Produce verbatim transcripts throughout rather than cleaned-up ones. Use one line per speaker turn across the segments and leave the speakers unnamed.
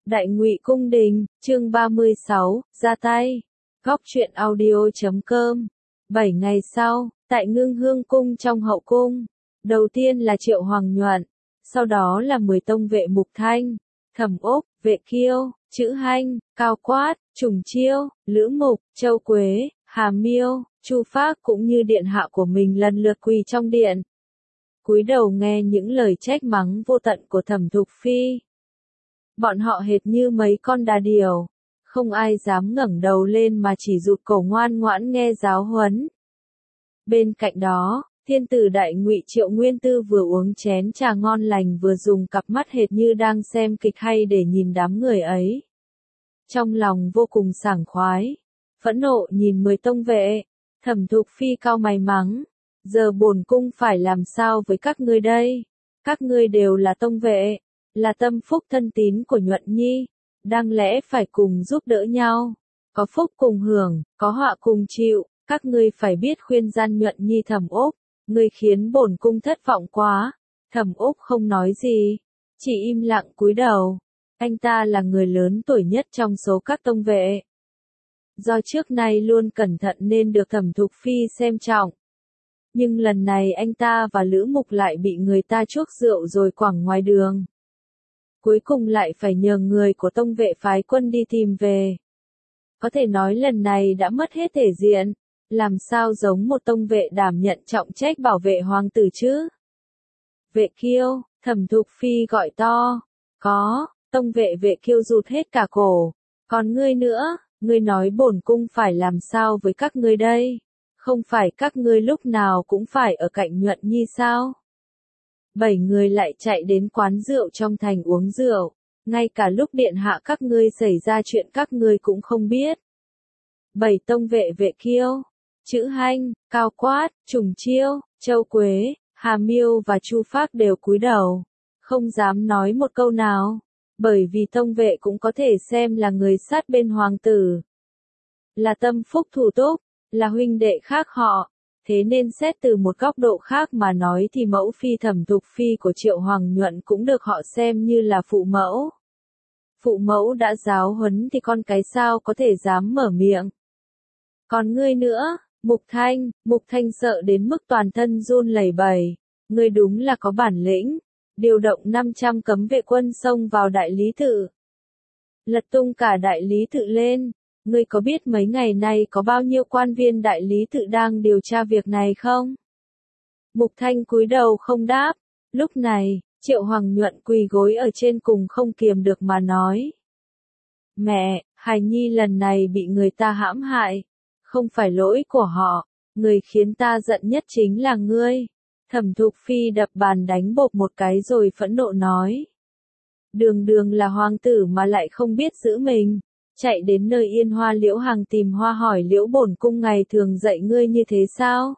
Đại Ngụy Cung Đình, chương ba mươi sáu, ra tay. Góc truyện audio chấm com. Bảy ngày sau, tại Ngưng Hương Cung trong hậu cung, đầu tiên là Triệu Hoàng Nhuận, sau đó là mười tông vệ Mục Thanh, Thẩm Úc, Vệ Kiêu, Chữ Hanh, Cao Quát, Trùng Chiêu, Lữ Mục, Châu Quế, Hà Miêu, Chu Phác cũng như điện hạ của mình lần lượt quỳ trong điện, cúi đầu nghe những lời trách mắng vô tận của Thẩm Thục Phi. Bọn họ hệt như mấy con đà điểu, không ai dám ngẩng đầu lên mà chỉ rụt cổ ngoan ngoãn nghe giáo huấn. Bên cạnh đó, thiên tử Đại Ngụy Triệu Nguyên Tư vừa uống chén trà ngon lành vừa dùng cặp mắt hệt như đang xem kịch hay để nhìn đám người ấy. Trong lòng vô cùng sảng khoái, phẫn nộ nhìn mười tông vệ. Thẩm Thục Phi cau mày mắng, giờ bổn cung phải làm sao với các ngươi đây? Các ngươi đều là tông vệ, là tâm phúc thân tín của Nhuận Nhi, đáng lẽ phải cùng giúp đỡ nhau, có phúc cùng hưởng, có họa cùng chịu, các ngươi phải biết khuyên gian Nhuận Nhi. Thẩm Úc, ngươi khiến bổn cung thất vọng quá. Thẩm Úc không nói gì, chỉ im lặng cúi đầu. Anh ta là người lớn tuổi nhất trong số các tông vệ, do trước nay luôn cẩn thận nên được Thẩm Thục Phi xem trọng. Nhưng lần này anh ta và Lữ Mục lại bị người ta chuốc rượu rồi quẳng ngoài đường. Cuối cùng lại phải nhờ người của tông vệ phái quân đi tìm về. Có thể nói lần này đã mất hết thể diện, làm sao giống một tông vệ đảm nhận trọng trách bảo vệ hoàng tử chứ? Vệ Kiêu, Thẩm Thục Phi gọi to. Có, tông vệ Vệ Kiêu rụt hết cả cổ. Còn ngươi nữa, ngươi nói bổn cung phải làm sao với các ngươi đây? Không phải các ngươi lúc nào cũng phải ở cạnh Nhuận Nhi sao? Bảy người lại chạy đến quán rượu trong thành uống rượu, ngay cả lúc điện hạ các ngươi xảy ra chuyện các ngươi cũng không biết. Bảy tông vệ Vệ Kiêu, Chữ Hanh, Cao Quát, Trùng Chiêu, Châu Quế, Hà Miêu và Chu Phác đều cúi đầu, không dám nói một câu nào, bởi vì tông vệ cũng có thể xem là người sát bên hoàng tử, là tâm phúc thủ túc, là huynh đệ khác họ. Thế nên xét từ một góc độ khác mà nói thì mẫu phi Thẩm Thục Phi của Triệu Hoàng Nhuận cũng được họ xem như là phụ mẫu. Phụ mẫu đã giáo huấn thì con cái sao có thể dám mở miệng. Còn ngươi nữa, Mục Thanh, Mục Thanh sợ đến mức toàn thân run lẩy bẩy. Ngươi đúng là có bản lĩnh, điều động năm trăm cấm vệ quân xông vào đại lý tự, lật tung cả đại lý tự lên. Ngươi có biết mấy ngày nay có bao nhiêu quan viên đại lý tự đang điều tra việc này không? Mục Thanh cúi đầu không đáp. Lúc này, Triệu Hoàng Nhuận quỳ gối ở trên cùng không kiềm được mà nói. Mẹ, hài nhi lần này bị người ta hãm hại. Không phải lỗi của họ, người khiến ta giận nhất chính là ngươi. Thẩm Thục Phi đập bàn đánh bộp một cái rồi phẫn nộ nói. Đường đường là hoàng tử mà lại không biết giữ mình. Chạy đến nơi Yên Hoa Liễu Hàng tìm hoa hỏi Liễu bổn cung ngày thường dạy ngươi như thế sao?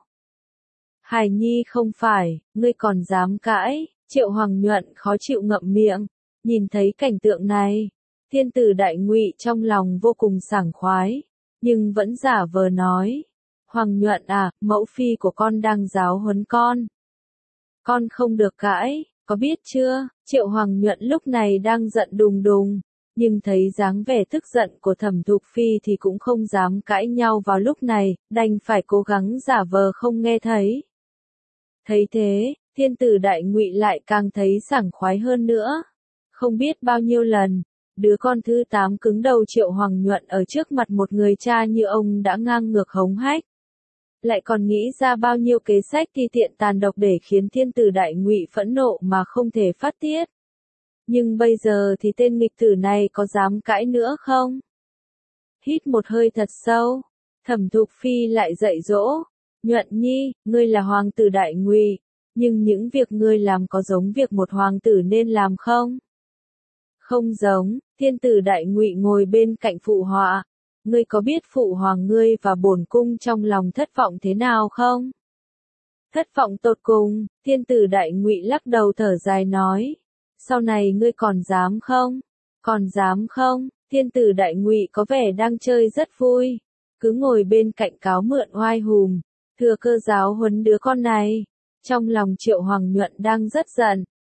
Hài nhi không phải, ngươi còn dám cãi. Triệu Hoàng Nhuận khó chịu ngậm miệng. Nhìn thấy cảnh tượng này, thiên tử Đại Ngụy trong lòng vô cùng sảng khoái, nhưng vẫn giả vờ nói. Hoàng Nhuận à, mẫu phi của con đang giáo huấn con. Con không được cãi, có biết chưa? Triệu Hoàng Nhuận lúc này đang giận đùng đùng. Nhưng thấy dáng vẻ tức giận của Thẩm Thục Phi thì cũng không dám cãi nhau vào lúc này, đành phải cố gắng giả vờ không nghe thấy. Thấy thế, thiên tử Đại Ngụy lại càng thấy sảng khoái hơn nữa. Không biết bao nhiêu lần, đứa con thứ tám cứng đầu Triệu Hoàng Nhuận ở trước mặt một người cha như ông đã ngang ngược hống hách. Lại còn nghĩ ra bao nhiêu kế sách ti tiện tàn độc để khiến thiên tử Đại Ngụy phẫn nộ mà không thể phát tiết. Nhưng bây giờ thì tên nghịch tử này có dám cãi nữa không? Hít một hơi thật sâu, Thẩm Thục Phi lại dạy dỗ. Nhuận Nhi, ngươi là hoàng tử Đại Ngụy, nhưng những việc ngươi làm có giống việc một hoàng tử nên làm không? Không giống. Thiên tử Đại Ngụy ngồi bên cạnh phụ họa. Ngươi có biết phụ hoàng ngươi và bổn cung trong lòng thất vọng thế nào không? Thất vọng tột cùng. Thiên tử Đại Ngụy lắc đầu thở dài nói. Sau này ngươi còn dám không? Còn dám không? Thiên tử Đại Ngụy có vẻ đang chơi rất vui, cứ ngồi bên cạnh cáo mượn oai hùm, thừa cơ giáo huấn đứa con này. Trong lòng Triệu Hoàng Nhuận đang rất giận,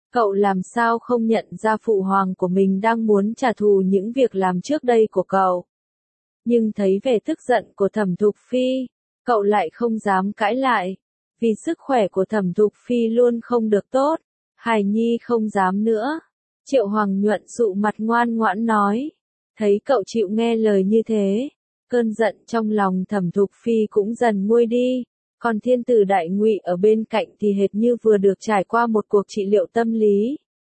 Cậu làm sao không nhận ra phụ hoàng của mình đang muốn trả thù những việc làm trước đây của cậu. Nhưng thấy vẻ tức giận của Thẩm Thục Phi, cậu lại không dám cãi lại. Vì sức khỏe của Thẩm Thục Phi luôn không được tốt, hài nhi không dám nữa. Triệu Hoàng Nhuận dụ mặt ngoan ngoãn nói. Thấy cậu chịu nghe lời như thế, cơn giận trong lòng Thẩm Thục Phi cũng dần nguôi đi. Còn thiên tử Đại Ngụy ở bên cạnh thì hệt như vừa được trải qua một cuộc trị liệu tâm lý.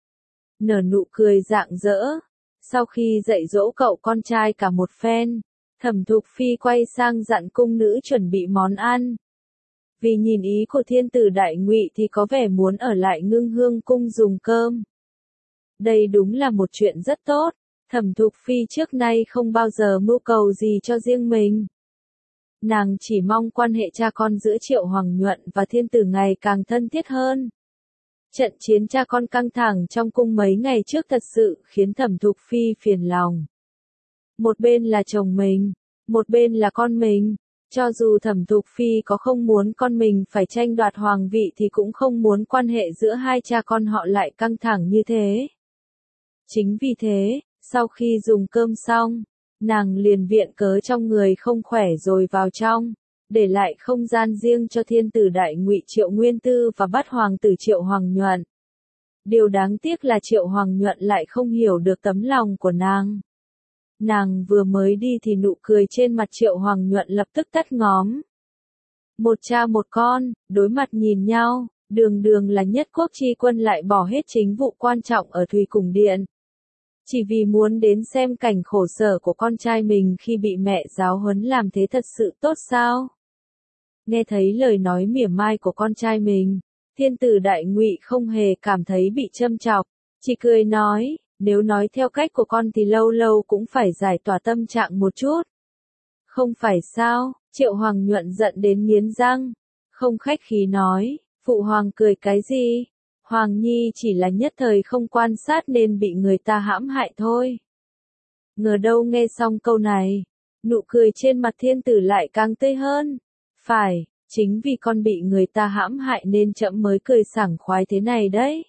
Nở nụ cười rạng rỡ. Sau khi dạy dỗ cậu con trai cả một phen, Thẩm Thục Phi quay sang dặn cung nữ chuẩn bị món ăn. Vì nhìn ý của thiên tử Đại Ngụy thì có vẻ muốn ở lại Ngưng Hương cung dùng cơm. Đây đúng là một chuyện rất tốt. Thẩm Thục Phi trước nay không bao giờ mưu cầu gì cho riêng mình. Nàng chỉ mong quan hệ cha con giữa Triệu Hoàng Nhuận và thiên tử ngày càng thân thiết hơn. Trận chiến cha con căng thẳng trong cung mấy ngày trước thật sự khiến Thẩm Thục Phi phiền lòng. Một bên là chồng mình, một bên là con mình. Cho dù Thẩm Thục Phi có không muốn con mình phải tranh đoạt hoàng vị thì cũng không muốn quan hệ giữa hai cha con họ lại căng thẳng như thế. Chính vì thế, sau khi dùng cơm xong, nàng liền viện cớ trong người không khỏe rồi vào trong, để lại không gian riêng cho thiên tử Đại Ngụy Triệu Nguyên Tư và bát hoàng tử Triệu Hoàng Nhuận. Điều đáng tiếc là Triệu Hoàng Nhuận lại không hiểu được tấm lòng của nàng. Nàng vừa mới đi thì nụ cười trên mặt Triệu Hoàng Nhuận lập tức tắt ngóm. Một cha một con, đối mặt nhìn nhau, đường đường là nhất quốc chi quân lại bỏ hết chính vụ quan trọng ở Thùy Cung Điện. Chỉ vì muốn đến xem cảnh khổ sở của con trai mình khi bị mẹ giáo huấn làm thế thật sự tốt sao? Nghe thấy lời nói mỉa mai của con trai mình, thiên tử Đại Ngụy không hề cảm thấy bị châm chọc, chỉ cười nói, nếu nói theo cách của con thì lâu lâu cũng phải giải tỏa tâm trạng một chút. Không phải sao? Triệu Hoàng Nhuận giận đến nghiến răng, không khách khí nói, phụ hoàng cười cái gì? Hoàng Nhi chỉ là nhất thời không quan sát nên bị người ta hãm hại thôi. Ngờ đâu nghe xong câu này, nụ cười trên mặt thiên tử lại càng tươi hơn. Phải, chính vì con bị người ta hãm hại nên trẫm mới cười sảng khoái thế này đấy.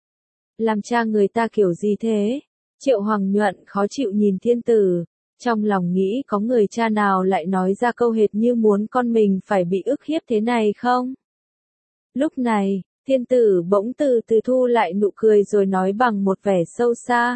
Làm cha người ta kiểu gì thế? Triệu Hoàng Nhuận khó chịu nhìn thiên tử, trong lòng nghĩ có người cha nào lại nói ra câu hệt như muốn con mình phải bị ức hiếp thế này không? Lúc này, thiên tử bỗng từ từ thu lại nụ cười rồi nói bằng một vẻ sâu xa.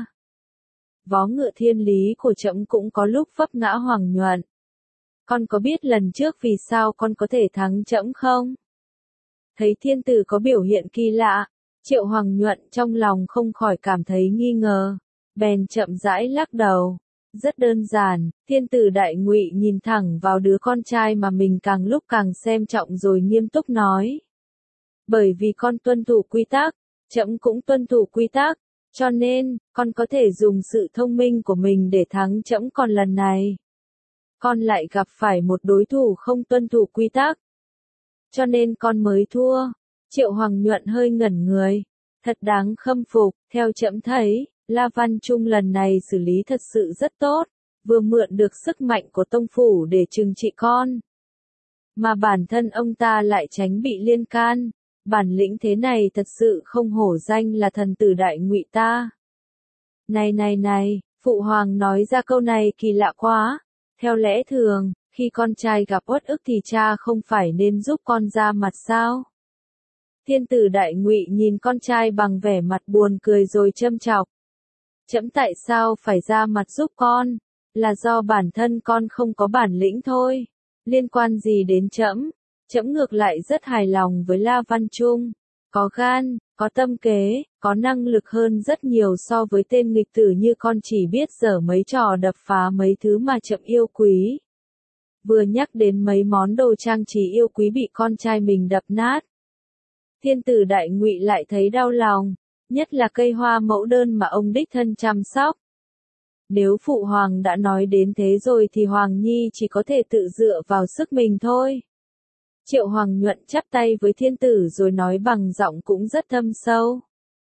Vó ngựa thiên lý của trẫm cũng có lúc vấp ngã Hoàng Nhuận. Con có biết lần trước vì sao con có thể thắng trẫm không? Thấy thiên tử có biểu hiện kỳ lạ, Triệu Hoàng Nhuận trong lòng không khỏi cảm thấy nghi ngờ, bèn chậm rãi lắc đầu. Rất đơn giản, thiên tử Đại Ngụy nhìn thẳng vào đứa con trai mà mình càng lúc càng xem trọng rồi nghiêm túc nói. Bởi vì con tuân thủ quy tắc, trẫm cũng tuân thủ quy tắc, cho nên, con có thể dùng sự thông minh của mình để thắng trẫm, còn lần này. Con lại gặp phải một đối thủ không tuân thủ quy tắc. Cho nên con mới thua. Triệu Hoàng Nhuận hơi ngẩn người. Thật đáng khâm phục, theo trẫm thấy, La Văn Trung lần này xử lý thật sự rất tốt, vừa mượn được sức mạnh của tông phủ để trừng trị con. Mà bản thân ông ta lại tránh bị liên can. Bản lĩnh thế này thật sự không hổ danh là thần tử Đại Ngụy ta. Này này này, phụ hoàng nói ra câu này kỳ lạ quá. Theo lẽ thường, khi con trai gặp uất ức thì cha không phải nên giúp con ra mặt sao? Thiên tử Đại Ngụy nhìn con trai bằng vẻ mặt buồn cười rồi châm chọc. Trẫm tại sao phải ra mặt giúp con? Là do bản thân con không có bản lĩnh thôi. Liên quan gì đến trẫm? Trẫm ngược lại rất hài lòng với La Văn Trung. Có gan, có tâm kế, có năng lực hơn rất nhiều so với tên nghịch tử như con chỉ biết giở mấy trò đập phá mấy thứ mà trẫm yêu quý. Vừa nhắc đến mấy món đồ trang trí yêu quý bị con trai mình đập nát. Thiên tử Đại Ngụy lại thấy đau lòng, nhất là cây hoa mẫu đơn mà ông đích thân chăm sóc. Nếu phụ hoàng đã nói đến thế rồi thì Hoàng Nhi chỉ có thể tự dựa vào sức mình thôi. Triệu Hoàng Nhuận chắp tay với thiên tử rồi nói bằng giọng cũng rất thâm sâu.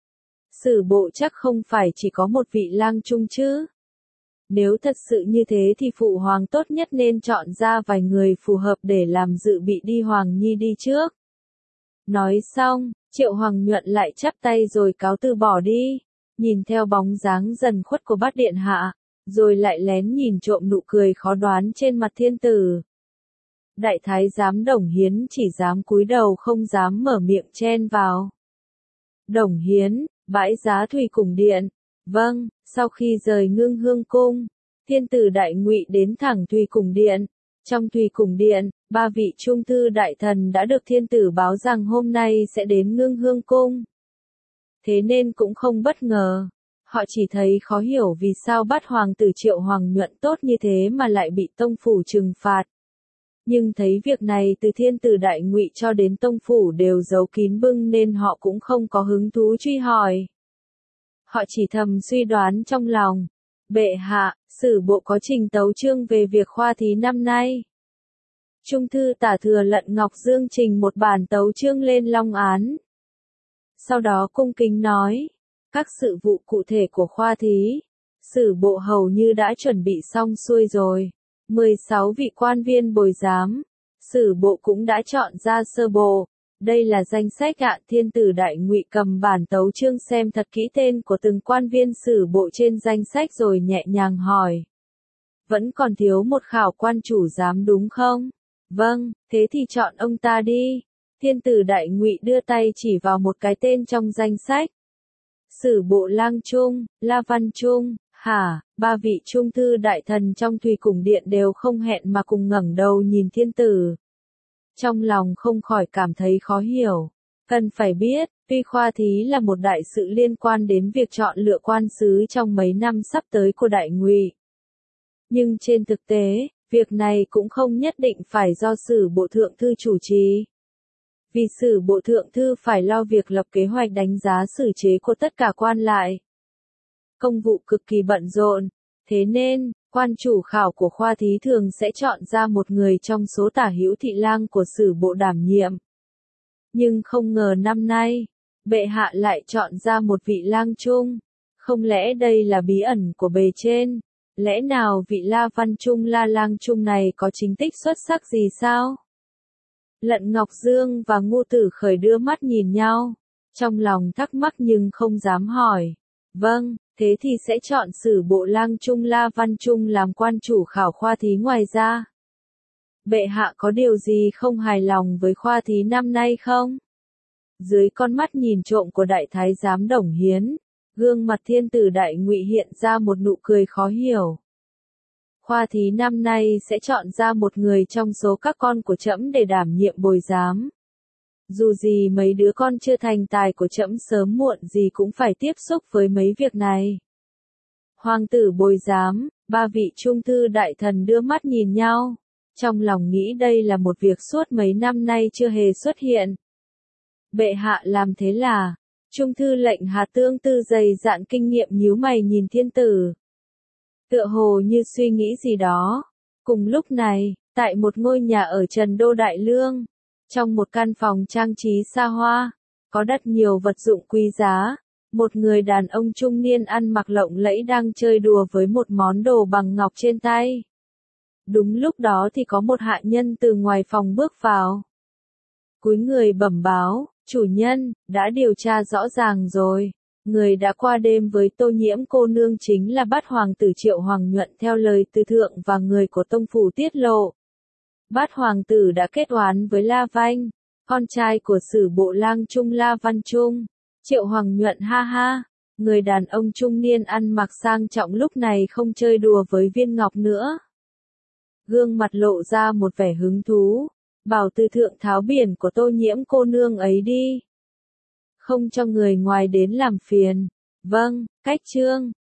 Sử bộ chắc không phải chỉ có một vị lang trung chứ. Nếu thật sự như thế thì phụ hoàng tốt nhất nên chọn ra vài người phù hợp để làm dự bị đi Hoàng Nhi đi trước. Nói xong, Triệu Hoàng Nhuận lại chắp tay rồi cáo từ bỏ đi, nhìn theo bóng dáng dần khuất của bát điện hạ, rồi lại lén nhìn trộm nụ cười khó đoán trên mặt thiên tử. Đại thái giám Đồng Hiến chỉ dám cúi đầu không dám mở miệng chen vào. Đồng Hiến, bãi giá Thủy Cùng Điện. Vâng, sau khi rời Ngưng Hương Cung, thiên tử Đại Ngụy đến thẳng Thủy Cùng Điện. Trong Thủy Cùng Điện, ba vị trung thư đại thần đã được thiên tử báo rằng hôm nay sẽ đến Ngưng Hương Cung. Thế nên cũng không bất ngờ. Họ chỉ thấy khó hiểu vì sao bát hoàng tử Triệu Hoàng Nhuận tốt như thế mà lại bị tông phủ trừng phạt. Nhưng thấy việc này từ thiên tử Đại Ngụy cho đến tông phủ đều giấu kín bưng nên họ cũng không có hứng thú truy hỏi. Họ chỉ thầm suy đoán trong lòng. Bệ hạ, sử bộ có trình tấu chương về việc khoa thí năm nay. Trung thư Tả Thừa Lận Ngọc Dương trình một bản tấu chương lên Long Án. Sau đó cung kính nói, các sự vụ cụ thể của khoa thí, sử bộ hầu như đã chuẩn bị xong xuôi rồi. mười sáu vị quan viên bồi giám, sử bộ cũng đã chọn ra sơ bộ. Đây là danh sách ạ. Thiên tử Đại Ngụy cầm bản tấu chương xem thật kỹ tên của từng quan viên sử bộ trên danh sách rồi nhẹ nhàng hỏi. Vẫn còn thiếu một khảo quan chủ giám đúng không? Vâng, thế thì chọn ông ta đi. Thiên tử Đại Ngụy đưa tay chỉ vào một cái tên trong danh sách. Sử bộ lang trung, La Văn Trung. Hả, ba vị trung thư đại thần trong Thủy Cùng Điện đều không hẹn mà cùng ngẩng đầu nhìn thiên tử. Trong lòng không khỏi cảm thấy khó hiểu. Cần phải biết, tuy khoa thí là một đại sự liên quan đến việc chọn lựa quan sứ trong mấy năm sắp tới của Đại Ngụy. Nhưng trên thực tế, việc này cũng không nhất định phải do sử bộ thượng thư chủ trì. Vì sử bộ thượng thư phải lo việc lập kế hoạch đánh giá xử chế của tất cả quan lại. Công vụ cực kỳ bận rộn, thế nên, quan chủ khảo của khoa thí thường sẽ chọn ra một người trong số tả hữu thị lang của sử bộ đảm nhiệm. Nhưng không ngờ năm nay, bệ hạ lại chọn ra một vị lang trung. Không lẽ đây là bí ẩn của bề trên? Lẽ nào vị La Văn Trung La lang trung này có chính tích xuất sắc gì sao? Lận Ngọc Dương và Ngô Tử Khởi đưa mắt nhìn nhau, trong lòng thắc mắc nhưng không dám hỏi. Vâng, thế thì sẽ chọn sử bộ lang trung La Văn Trung làm quan chủ khảo khoa thí. Ngoài ra, bệ hạ có điều gì không hài lòng với khoa thí năm nay không? Dưới con mắt nhìn trộm của đại thái giám Đồng Hiến, gương mặt thiên tử Đại Ngụy hiện ra một nụ cười khó hiểu. Khoa thí năm nay sẽ chọn ra một người trong số các con của trẫm để đảm nhiệm bồi giám. Dù gì mấy đứa con chưa thành tài của trẫm sớm muộn gì cũng phải tiếp xúc với mấy việc này. Hoàng tử bồi giám, ba vị trung thư đại thần đưa mắt nhìn nhau, trong lòng nghĩ đây là một việc suốt mấy năm nay chưa hề xuất hiện. Bệ hạ làm thế là, trung thư lệnh Hà Tương Tư dày dạn kinh nghiệm nhíu mày nhìn thiên tử. Tựa hồ như suy nghĩ gì đó. Cùng lúc này, tại một ngôi nhà ở Trần Đô Đại Lương, trong một căn phòng trang trí xa hoa, có rất nhiều vật dụng quý giá, một người đàn ông trung niên ăn mặc lộng lẫy đang chơi đùa với một món đồ bằng ngọc trên tay. Đúng lúc đó thì có một hạ nhân từ ngoài phòng bước vào. Cúi người bẩm báo, chủ nhân, đã điều tra rõ ràng rồi. Người đã qua đêm với Tô Nhiễm cô nương chính là bát hoàng tử Triệu Hoàng Nhuận theo lời từ thượng và người của tông phủ tiết lộ. Bát hoàng tử đã kết oán với La Vanh, con trai của sử bộ lang trung La Văn Trung. Triệu Hoàng Nhuận ha ha, người đàn ông trung niên ăn mặc sang trọng lúc này không chơi đùa với viên ngọc nữa. Gương mặt lộ ra một vẻ hứng thú, bảo từ thượng tháo biển của Tô Nhiễm cô nương ấy đi. Không cho người ngoài đến làm phiền. Vâng, cách chương.